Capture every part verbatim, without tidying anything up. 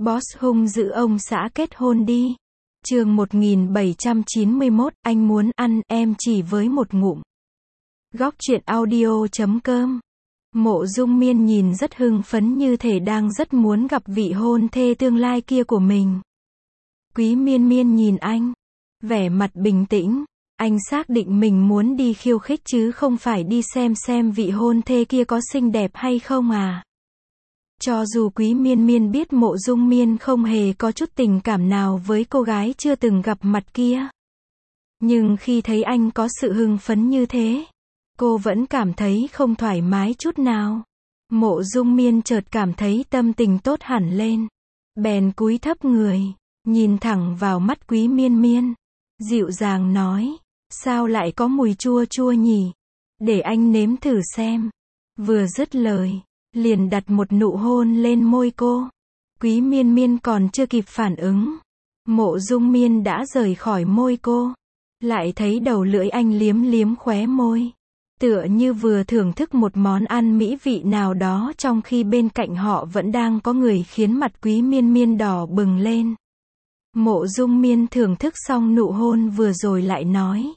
Boss hung dữ ông xã kết hôn đi. Chương một nghìn bảy trăm chín mươi mốt, anh muốn ăn, em chỉ với một ngụm. Góc truyện audio chấm com. Mộ Dung Miên nhìn rất hưng phấn như thể đang rất muốn gặp vị hôn thê tương lai kia của mình. Quý Miên Miên nhìn anh, vẻ mặt bình tĩnh. Anh xác định mình muốn đi khiêu khích chứ không phải đi xem xem vị hôn thê kia có xinh đẹp hay không à. Cho dù Quý Miên Miên biết Mộ Dung Miên không hề có chút tình cảm nào với cô gái chưa từng gặp mặt kia, nhưng khi thấy anh có sự hưng phấn như thế, cô vẫn cảm thấy không thoải mái chút nào. Mộ Dung Miên chợt cảm thấy tâm tình tốt hẳn lên, bèn cúi thấp người, nhìn thẳng vào mắt Quý Miên Miên, dịu dàng nói, sao lại có mùi chua chua nhỉ? Để anh nếm thử xem. Vừa dứt lời, liền đặt một nụ hôn lên môi cô. Quý Miên Miên còn chưa kịp phản ứng, Mộ Dung Miên đã rời khỏi môi cô. Lại thấy đầu lưỡi anh liếm liếm khóe môi, tựa như vừa thưởng thức một món ăn mỹ vị nào đó, trong khi bên cạnh họ vẫn đang có người khiến mặt Quý Miên Miên đỏ bừng lên. Mộ Dung Miên thưởng thức xong nụ hôn vừa rồi lại nói,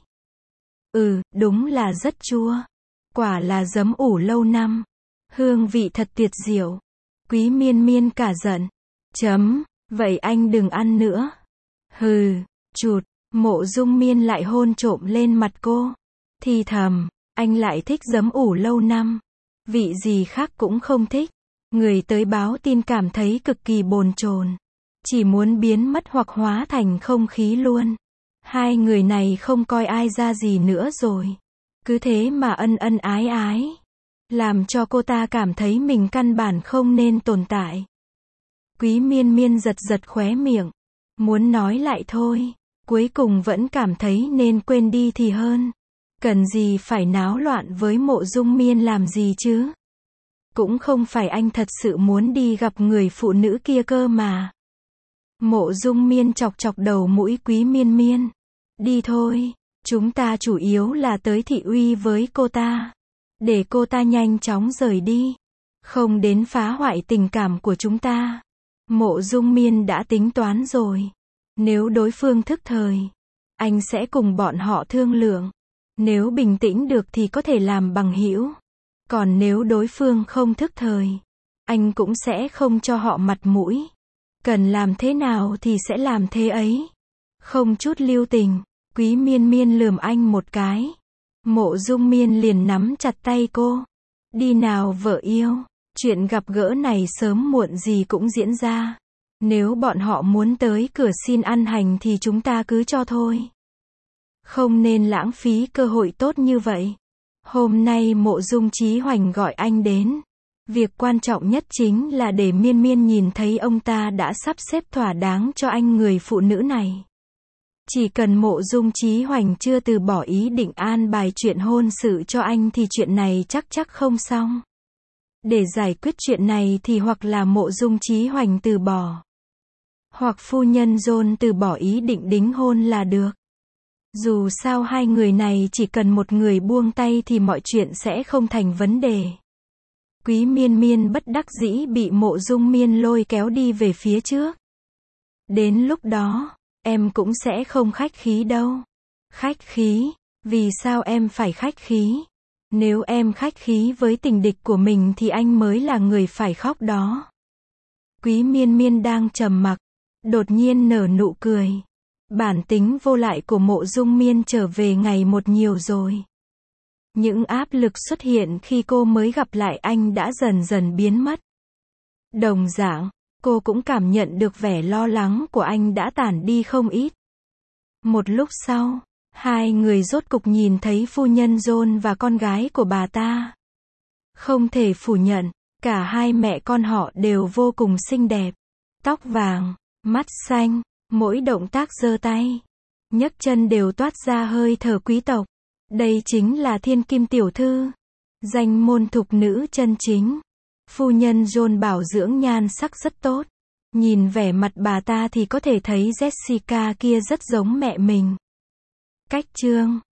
ừ, đúng là rất chua. Quả là giấm ủ lâu năm. Hương vị thật tuyệt diệu. Quý Miên Miên cả giận. Chấm, vậy anh đừng ăn nữa. Hừ, chụt. Mộ Dung Miên lại hôn trộm lên mặt cô. Thì thầm, anh lại thích giấm ủ lâu năm. Vị gì khác cũng không thích. Người tới báo tin cảm thấy cực kỳ bồn chồn, chỉ muốn biến mất hoặc hóa thành không khí luôn. Hai người này không coi ai ra gì nữa rồi. Cứ thế mà ân ân ái ái, làm cho cô ta cảm thấy mình căn bản không nên tồn tại. Quý Miên Miên giật giật khóe miệng, muốn nói lại thôi, cuối cùng vẫn cảm thấy nên quên đi thì hơn. Cần gì phải náo loạn với Mộ Dung Miên làm gì chứ? Cũng không phải anh thật sự muốn đi gặp người phụ nữ kia cơ mà. Mộ Dung Miên chọc chọc đầu mũi Quý Miên Miên. Đi thôi, chúng ta chủ yếu là tới thị uy với cô ta, để cô ta nhanh chóng rời đi, không đến phá hoại tình cảm của chúng ta. Mộ Dung Miên đã tính toán rồi, nếu đối phương thức thời, anh sẽ cùng bọn họ thương lượng. Nếu bình tĩnh được thì có thể làm bằng hữu, còn nếu đối phương không thức thời, anh cũng sẽ không cho họ mặt mũi. Cần làm thế nào thì sẽ làm thế ấy, không chút lưu tình. Quý Miên Miên lườm anh một cái. Mộ Dung Miên liền nắm chặt tay cô. Đi nào vợ yêu, chuyện gặp gỡ này sớm muộn gì cũng diễn ra. Nếu bọn họ muốn tới cửa xin ăn hành thì chúng ta cứ cho thôi. Không nên lãng phí cơ hội tốt như vậy. Hôm nay Mộ Dung Chí Hoành gọi anh đến. Việc quan trọng nhất chính là để Miên Miên nhìn thấy ông ta đã sắp xếp thỏa đáng cho anh người phụ nữ này. Chỉ cần Mộ Dung Chí Hoành chưa từ bỏ ý định an bài chuyện hôn sự cho anh thì chuyện này chắc chắc không xong. Để giải quyết chuyện này thì hoặc là Mộ Dung Chí Hoành từ bỏ, hoặc phu nhân John từ bỏ ý định đính hôn là được. Dù sao hai người này chỉ cần một người buông tay thì mọi chuyện sẽ không thành vấn đề. Quý Miên Miên bất đắc dĩ bị Mộ Dung Miên lôi kéo đi về phía trước. Đến lúc đó, em cũng sẽ không khách khí đâu. Khách khí? Vì sao em phải khách khí? Nếu em khách khí với tình địch của mình thì anh mới là người phải khóc đó. Quý Miên Miên đang trầm mặc, đột nhiên nở nụ cười. Bản tính vô lại của Mộ Dung Miên trở về ngày một nhiều rồi. Những áp lực xuất hiện khi cô mới gặp lại anh đã dần dần biến mất. Đồng dạng, cô cũng cảm nhận được vẻ lo lắng của anh đã tản đi không ít. Một lúc sau, hai người rốt cục nhìn thấy phu nhân John và con gái của bà ta. Không thể phủ nhận, cả hai mẹ con họ đều vô cùng xinh đẹp. Tóc vàng, mắt xanh, mỗi động tác giơ tay, nhấc chân đều toát ra hơi thở quý tộc. Đây chính là thiên kim tiểu thư, danh môn thục nữ chân chính. Phu nhân John bảo dưỡng nhan sắc rất tốt. Nhìn vẻ mặt bà ta thì có thể thấy Jessica kia rất giống mẹ mình. Cách chương